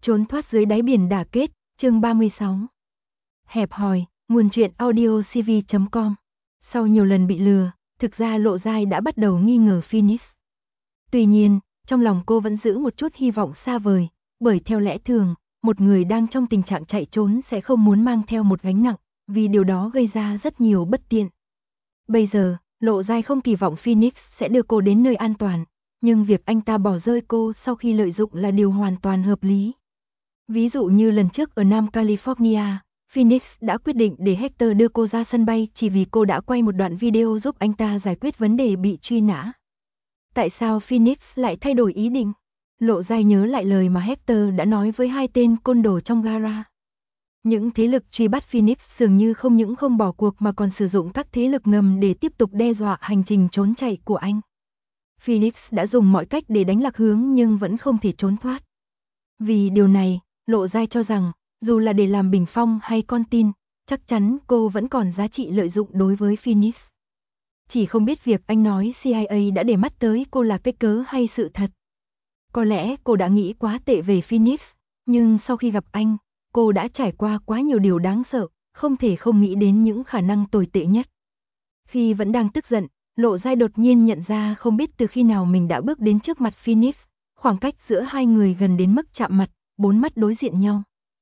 Trốn thoát dưới đáy biển đả kết, chương 36. Hẹp hòi, nguồn truyện audio cv.com. Sau nhiều lần bị lừa, thực ra Lộ Giai đã bắt đầu nghi ngờ Phoenix. Tuy nhiên, trong lòng cô vẫn giữ một chút hy vọng xa vời, bởi theo lẽ thường, một người đang trong tình trạng chạy trốn sẽ không muốn mang theo một gánh nặng, vì điều đó gây ra rất nhiều bất tiện. Bây giờ, Lộ Giai không kỳ vọng Phoenix sẽ đưa cô đến nơi an toàn, nhưng việc anh ta bỏ rơi cô sau khi lợi dụng là điều hoàn toàn hợp lý. Ví dụ như lần trước ở Nam California, Phoenix đã quyết định để Hector đưa cô ra sân bay chỉ vì cô đã quay một đoạn video giúp anh ta giải quyết vấn đề bị truy nã. Tại sao Phoenix lại thay đổi ý định? Lộ Giai nhớ lại lời mà Hector đã nói với hai tên côn đồ trong gara. Những thế lực truy bắt Phoenix dường như không những không bỏ cuộc mà còn sử dụng các thế lực ngầm để tiếp tục đe dọa hành trình trốn chạy của anh. Phoenix đã dùng mọi cách để đánh lạc hướng nhưng vẫn không thể trốn thoát. Vì điều này, Lộ Giai cho rằng, dù là để làm bình phong hay con tin, chắc chắn cô vẫn còn giá trị lợi dụng đối với Phoenix. Chỉ không biết việc anh nói CIA đã để mắt tới cô là cái cớ hay sự thật. Có lẽ cô đã nghĩ quá tệ về Phoenix, nhưng sau khi gặp anh, cô đã trải qua quá nhiều điều đáng sợ, không thể không nghĩ đến những khả năng tồi tệ nhất. Khi vẫn đang tức giận, Lộ Giai đột nhiên nhận ra không biết từ khi nào mình đã bước đến trước mặt Phoenix, khoảng cách giữa hai người gần đến mức chạm mặt, bốn mắt đối diện nhau.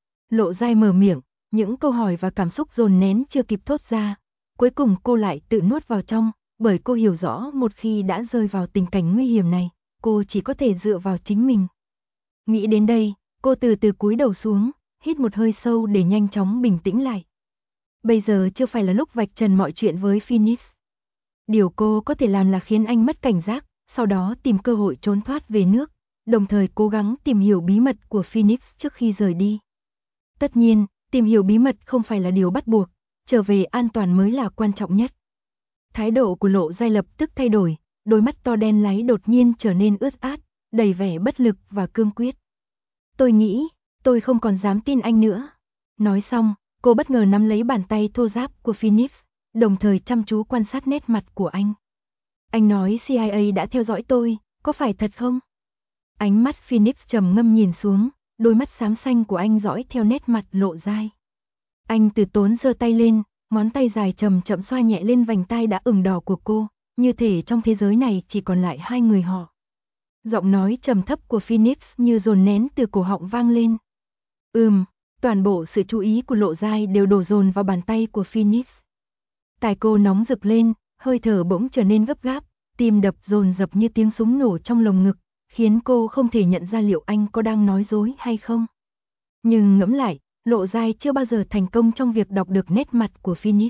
Lộ Giai mở miệng, những câu hỏi và cảm xúc dồn nén chưa kịp thốt ra, cuối cùng cô lại tự nuốt vào trong, bởi cô hiểu rõ một khi đã rơi vào tình cảnh nguy hiểm này, cô chỉ có thể dựa vào chính mình. Nghĩ đến đây, cô từ từ cúi đầu xuống, hít một hơi sâu để nhanh chóng bình tĩnh lại. Bây giờ chưa phải là lúc vạch trần mọi chuyện với Phoenix. Điều cô có thể làm là khiến anh mất cảnh giác, sau đó tìm cơ hội trốn thoát về nước, đồng thời cố gắng tìm hiểu bí mật của Phoenix trước khi rời đi. Tất nhiên, tìm hiểu bí mật không phải là điều bắt buộc, trở về an toàn mới là quan trọng nhất. Thái độ của Lộ Giai lập tức thay đổi, đôi mắt to đen láy đột nhiên trở nên ướt át, đầy vẻ bất lực và cương quyết. Tôi nghĩ, tôi không còn dám tin anh nữa. Nói xong, cô bất ngờ nắm lấy bàn tay thô ráp của Phoenix, đồng thời chăm chú quan sát nét mặt của anh. Anh nói CIA đã theo dõi tôi, có phải thật không? Ánh mắt Phoenix trầm ngâm nhìn xuống, đôi mắt xám xanh của anh dõi theo nét mặt Lộ Giai. Anh từ tốn giơ tay lên, ngón tay dài chậm chậm xoa nhẹ lên vành tai đã ửng đỏ của cô, như thể trong thế giới này chỉ còn lại hai người họ. Giọng nói trầm thấp của Phoenix như dồn nén từ cổ họng vang lên. Toàn bộ sự chú ý của Lộ Giai đều đổ dồn vào bàn tay của Phoenix. Tai cô nóng rực lên, hơi thở bỗng trở nên gấp gáp, tim đập dồn dập như tiếng súng nổ trong lồng ngực, khiến cô không thể nhận ra liệu anh có đang nói dối hay không. Nhưng ngẫm lại, Lộ Giai chưa bao giờ thành công trong việc đọc được nét mặt của Phoenix.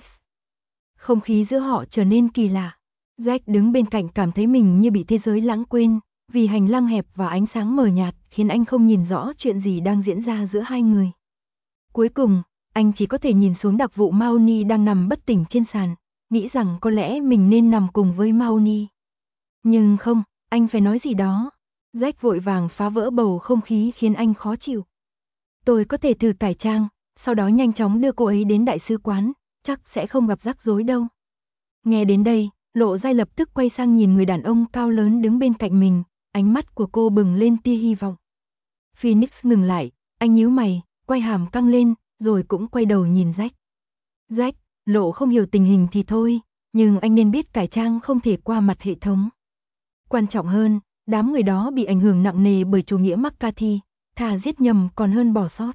Không khí giữa họ trở nên kỳ lạ. Jack đứng bên cạnh cảm thấy mình như bị thế giới lãng quên, vì hành lang hẹp và ánh sáng mờ nhạt khiến anh không nhìn rõ chuyện gì đang diễn ra giữa hai người. Cuối cùng, anh chỉ có thể nhìn xuống đặc vụ Mahoney đang nằm bất tỉnh trên sàn, nghĩ rằng có lẽ mình nên nằm cùng với Mahoney. Nhưng không, anh phải nói gì đó. Jack vội vàng phá vỡ bầu không khí khiến anh khó chịu. Tôi có thể thử cải trang, sau đó nhanh chóng đưa cô ấy đến đại sứ quán, chắc sẽ không gặp rắc rối đâu. Nghe đến đây, Lộ Giai lập tức quay sang nhìn người đàn ông cao lớn đứng bên cạnh mình, ánh mắt của cô bừng lên tia hy vọng. Phoenix ngừng lại, anh nhíu mày, quay hàm căng lên, rồi cũng quay đầu nhìn Jack. Jack, Lộ không hiểu tình hình thì thôi, nhưng anh nên biết cải trang không thể qua mặt hệ thống. Quan trọng hơn, đám người đó bị ảnh hưởng nặng nề bởi chủ nghĩa McCarthy, thà giết nhầm còn hơn bỏ sót.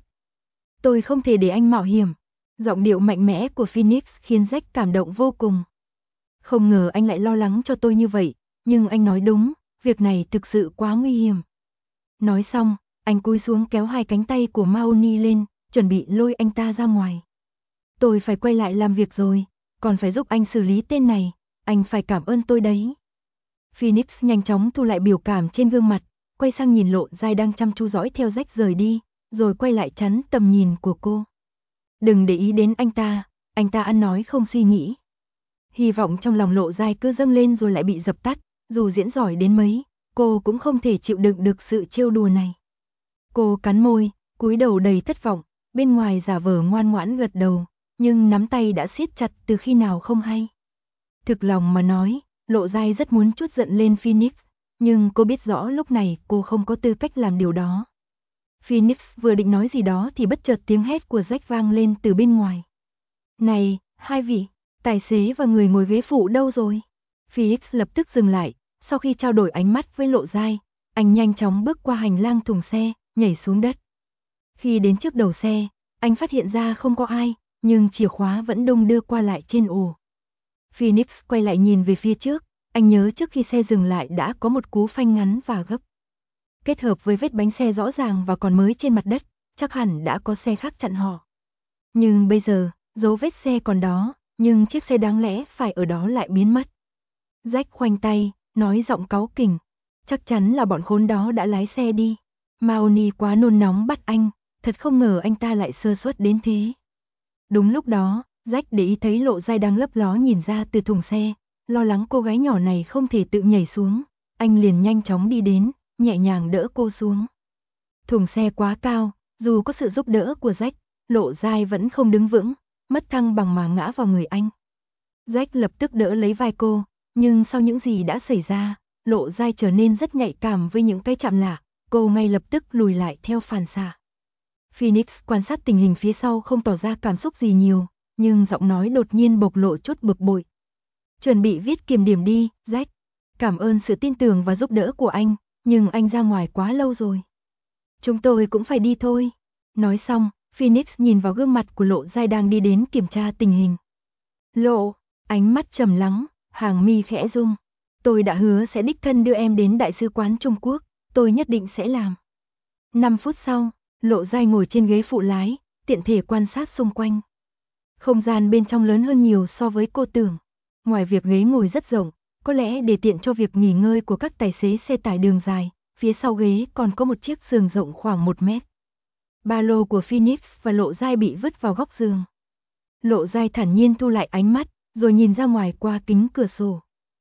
Tôi không thể để anh mạo hiểm. Giọng điệu mạnh mẽ của Phoenix khiến Jack cảm động vô cùng. Không ngờ anh lại lo lắng cho tôi như vậy, nhưng anh nói đúng, việc này thực sự quá nguy hiểm. Nói xong, anh cúi xuống kéo hai cánh tay của Mahoney lên, chuẩn bị lôi anh ta ra ngoài. Tôi phải quay lại làm việc rồi, còn phải giúp anh xử lý tên này, anh phải cảm ơn tôi đấy. Phoenix nhanh chóng thu lại biểu cảm trên gương mặt, quay sang nhìn Lộ Giai đang chăm chú dõi theo Jack rời đi, rồi quay lại chắn tầm nhìn của cô. Đừng để ý đến anh ta ăn nói không suy nghĩ. Hy vọng trong lòng Lộ Giai cứ dâng lên rồi lại bị dập tắt, dù diễn giỏi đến mấy, cô cũng không thể chịu đựng được sự trêu đùa này. Cô cắn môi, cúi đầu đầy thất vọng, bên ngoài giả vờ ngoan ngoãn gật đầu, nhưng nắm tay đã siết chặt từ khi nào không hay. Thực lòng mà nói, Lộ Giai rất muốn trút giận lên Phoenix, nhưng cô biết rõ lúc này cô không có tư cách làm điều đó. Phoenix vừa định nói gì đó thì bất chợt tiếng hét của Jack vang lên từ bên ngoài. Này, hai vị, tài xế và người ngồi ghế phụ đâu rồi? Phoenix lập tức dừng lại, sau khi trao đổi ánh mắt với Lộ Giai, anh nhanh chóng bước qua hành lang thùng xe, nhảy xuống đất. Khi đến trước đầu xe, anh phát hiện ra không có ai, nhưng chìa khóa vẫn đung đưa qua lại trên ổ. Phoenix quay lại nhìn về phía trước, anh nhớ trước khi xe dừng lại đã có một cú phanh ngắn và gấp. Kết hợp với vết bánh xe rõ ràng và còn mới trên mặt đất, chắc hẳn đã có xe khác chặn họ. Nhưng bây giờ, dấu vết xe còn đó, nhưng chiếc xe đáng lẽ phải ở đó lại biến mất. Jack khoanh tay, nói giọng cáu kỉnh. Chắc chắn là bọn khốn đó đã lái xe đi. Mahoney quá nôn nóng bắt anh, thật không ngờ anh ta lại sơ suất đến thế. Đúng lúc đó, Jack để ý thấy Lộ Giai đang lấp ló nhìn ra từ thùng xe, lo lắng cô gái nhỏ này không thể tự nhảy xuống. Anh liền nhanh chóng đi đến, nhẹ nhàng đỡ cô xuống. Thùng xe quá cao, dù có sự giúp đỡ của Jack, Lộ Giai vẫn không đứng vững, mất thăng bằng mà ngã vào người anh. Jack lập tức đỡ lấy vai cô, nhưng sau những gì đã xảy ra, Lộ Giai trở nên rất nhạy cảm với những cái chạm lạ, cô ngay lập tức lùi lại theo phản xạ. Phoenix quan sát tình hình phía sau không tỏ ra cảm xúc gì nhiều, nhưng giọng nói đột nhiên bộc lộ chút bực bội. Chuẩn bị viết kiểm điểm đi, Jack. Cảm ơn sự tin tưởng và giúp đỡ của anh, nhưng anh ra ngoài quá lâu rồi. Chúng tôi cũng phải đi thôi. Nói xong, Phoenix nhìn vào gương mặt của Lộ Giai đang đi đến kiểm tra tình hình. Lộ, ánh mắt trầm lắng, hàng mi khẽ rung. Tôi đã hứa sẽ đích thân đưa em đến Đại sứ quán Trung Quốc, tôi nhất định sẽ làm. 5 phút sau, Lộ Giai ngồi trên ghế phụ lái, tiện thể quan sát xung quanh. Không gian bên trong lớn hơn nhiều so với cô tưởng. Ngoài việc ghế ngồi rất rộng, có lẽ để tiện cho việc nghỉ ngơi của các tài xế xe tải đường dài, phía sau ghế còn có một chiếc giường rộng khoảng 1 mét. Ba lô của Phoenix và Lộ Giai bị vứt vào góc giường. Lộ Giai thản nhiên thu lại ánh mắt, rồi nhìn ra ngoài qua kính cửa sổ.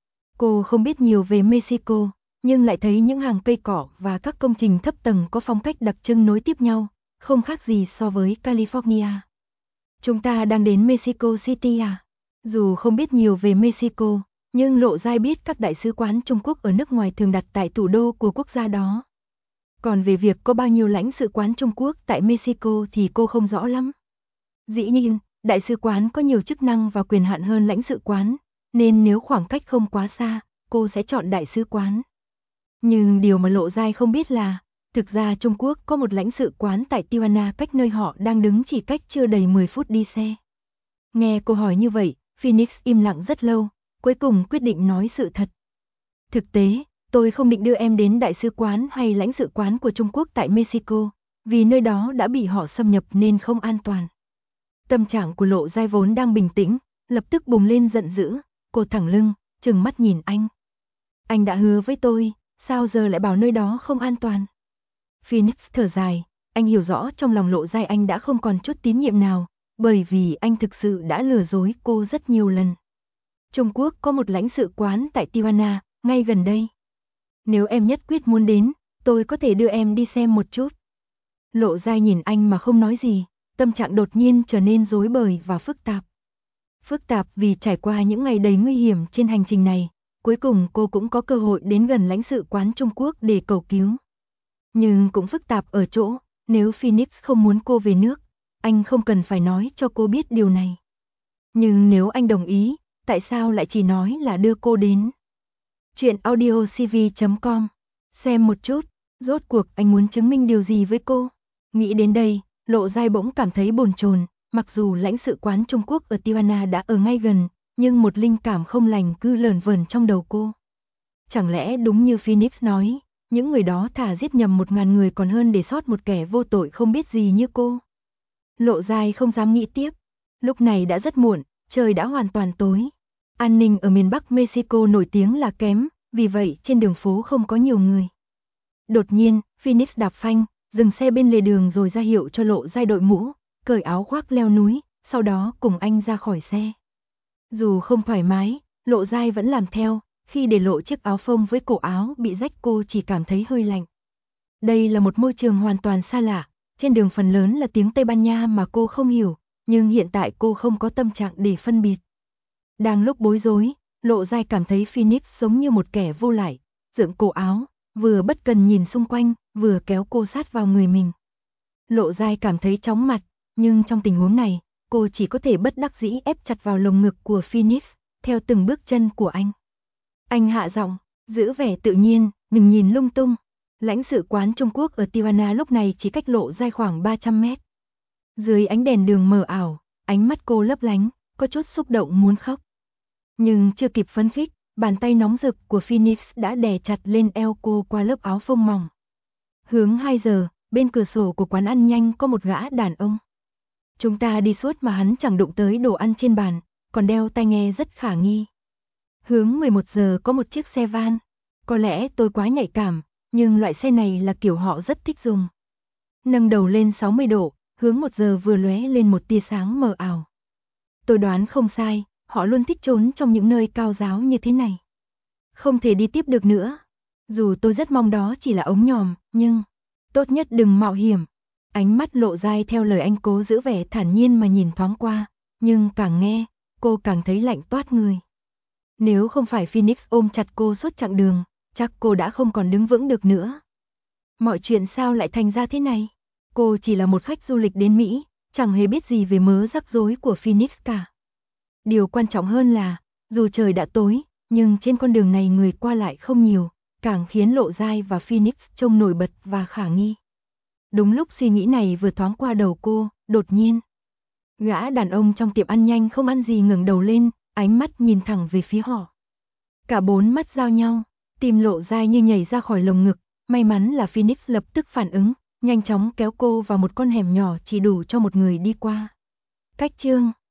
Cô không biết nhiều về Mexico, nhưng lại thấy những hàng cây cỏ và các công trình thấp tầng có phong cách đặc trưng nối tiếp nhau, không khác gì so với California. Chúng ta đang đến Mexico City à? Dù không biết nhiều về Mexico, nhưng Lộ Giai biết các đại sứ quán Trung Quốc ở nước ngoài thường đặt tại thủ đô của quốc gia đó. Còn về việc có bao nhiêu lãnh sự quán Trung Quốc tại Mexico thì cô không rõ lắm. Dĩ nhiên, đại sứ quán có nhiều chức năng và quyền hạn hơn lãnh sự quán, nên nếu khoảng cách không quá xa, cô sẽ chọn đại sứ quán. Nhưng điều mà Lộ Giai không biết là, thực ra Trung Quốc có một lãnh sự quán tại Tijuana cách nơi họ đang đứng chỉ cách chưa đầy 10 phút đi xe. Nghe cô hỏi như vậy, Phoenix im lặng rất lâu, cuối cùng quyết định nói sự thật. Thực tế, tôi không định đưa em đến đại sứ quán hay lãnh sự quán của Trung Quốc tại Mexico, vì nơi đó đã bị họ xâm nhập nên không an toàn. Tâm trạng của Lộ Giai vốn đang bình tĩnh, lập tức bùng lên giận dữ, cô thẳng lưng, trừng mắt nhìn anh. Anh đã hứa với tôi, sao giờ lại bảo nơi đó không an toàn? Phoenix thở dài, anh hiểu rõ trong lòng Lộ Giai anh đã không còn chút tín nhiệm nào, bởi vì anh thực sự đã lừa dối cô rất nhiều lần. Trung Quốc có một lãnh sự quán tại Tijuana, ngay gần đây. Nếu em nhất quyết muốn đến, tôi có thể đưa em đi xem một chút. Lộ Giai nhìn anh mà không nói gì, tâm trạng đột nhiên trở nên rối bời và phức tạp. Phức tạp vì trải qua những ngày đầy nguy hiểm trên hành trình này, cuối cùng cô cũng có cơ hội đến gần lãnh sự quán Trung Quốc để cầu cứu. Nhưng cũng phức tạp ở chỗ, nếu Phoenix không muốn cô về nước, anh không cần phải nói cho cô biết điều này. Nhưng nếu anh đồng ý, tại sao lại chỉ nói là đưa cô đến? Chuyện audiocv.com. Xem một chút, rốt cuộc anh muốn chứng minh điều gì với cô? Nghĩ đến đây, Lộ Giai bỗng cảm thấy bồn chồn, mặc dù lãnh sự quán Trung Quốc ở Tijuana đã ở ngay gần, nhưng một linh cảm không lành cứ lờn vờn trong đầu cô. Chẳng lẽ đúng như Phoenix nói, những người đó thà giết nhầm 1000 người còn hơn để sót một kẻ vô tội không biết gì như cô? Lộ Giai không dám nghĩ tiếp. Lúc này đã rất muộn, trời đã hoàn toàn tối. An ninh ở miền Bắc Mexico nổi tiếng là kém, vì vậy trên đường phố không có nhiều người. Đột nhiên, Phoenix đạp phanh, dừng xe bên lề đường rồi ra hiệu cho Lộ Giai đội mũ, cởi áo khoác leo núi, sau đó cùng anh ra khỏi xe. Dù không thoải mái, Lộ Giai vẫn làm theo, khi để lộ chiếc áo phông với cổ áo bị rách cô chỉ cảm thấy hơi lạnh. Đây là một môi trường hoàn toàn xa lạ, trên đường phần lớn là tiếng Tây Ban Nha mà cô không hiểu, nhưng hiện tại cô không có tâm trạng để phân biệt. Đang lúc bối rối, Lộ Giai cảm thấy Phoenix giống như một kẻ vô lại, dựng cổ áo, vừa bất cần nhìn xung quanh, vừa kéo cô sát vào người mình. Lộ Giai cảm thấy chóng mặt, nhưng trong tình huống này, cô chỉ có thể bất đắc dĩ ép chặt vào lồng ngực của Phoenix, theo từng bước chân của anh. Anh hạ giọng, giữ vẻ tự nhiên, đừng nhìn lung tung. Lãnh sự quán Trung Quốc ở Tirana lúc này chỉ cách Lộ Giai khoảng 300 mét. Dưới ánh đèn đường mờ ảo, ánh mắt cô lấp lánh, có chút xúc động muốn khóc. Nhưng chưa kịp phấn khích, bàn tay nóng rực của Phoenix đã đè chặt lên eo cô qua lớp áo phông mỏng. Hướng 2 giờ, bên cửa sổ của quán ăn nhanh có một gã đàn ông. Chúng ta đi suốt mà hắn chẳng đụng tới đồ ăn trên bàn, còn đeo tai nghe rất khả nghi. Hướng 11 giờ có một chiếc xe van. Có lẽ tôi quá nhạy cảm, nhưng loại xe này là kiểu họ rất thích dùng. Nâng đầu lên 60 độ, hướng 1 giờ vừa lóe lên một tia sáng mờ ảo. Tôi đoán không sai, họ luôn thích trốn trong những nơi cao giáo như thế này. Không thể đi tiếp được nữa. Dù tôi rất mong đó chỉ là ống nhòm, nhưng tốt nhất đừng mạo hiểm. Ánh mắt Lộ Giai theo lời anh cố giữ vẻ thản nhiên mà nhìn thoáng qua, nhưng càng nghe, cô càng thấy lạnh toát người. Nếu không phải Phoenix ôm chặt cô suốt chặng đường, chắc cô đã không còn đứng vững được nữa. Mọi chuyện sao lại thành ra thế này? Cô chỉ là một khách du lịch đến Mỹ, chẳng hề biết gì về mớ rắc rối của Phoenix cả. Điều quan trọng hơn là, dù trời đã tối, nhưng trên con đường này người qua lại không nhiều, càng khiến Lộ Giai và Phoenix trông nổi bật và khả nghi. Đúng lúc suy nghĩ này vừa thoáng qua đầu cô, đột nhiên. Gã đàn ông trong tiệm ăn nhanh không ăn gì ngẩng đầu lên, ánh mắt nhìn thẳng về phía họ. Cả bốn mắt giao nhau, tim Lộ Giai như nhảy ra khỏi lồng ngực, may mắn là Phoenix lập tức phản ứng, nhanh chóng kéo cô vào một con hẻm nhỏ chỉ đủ cho một người đi qua. Cách chương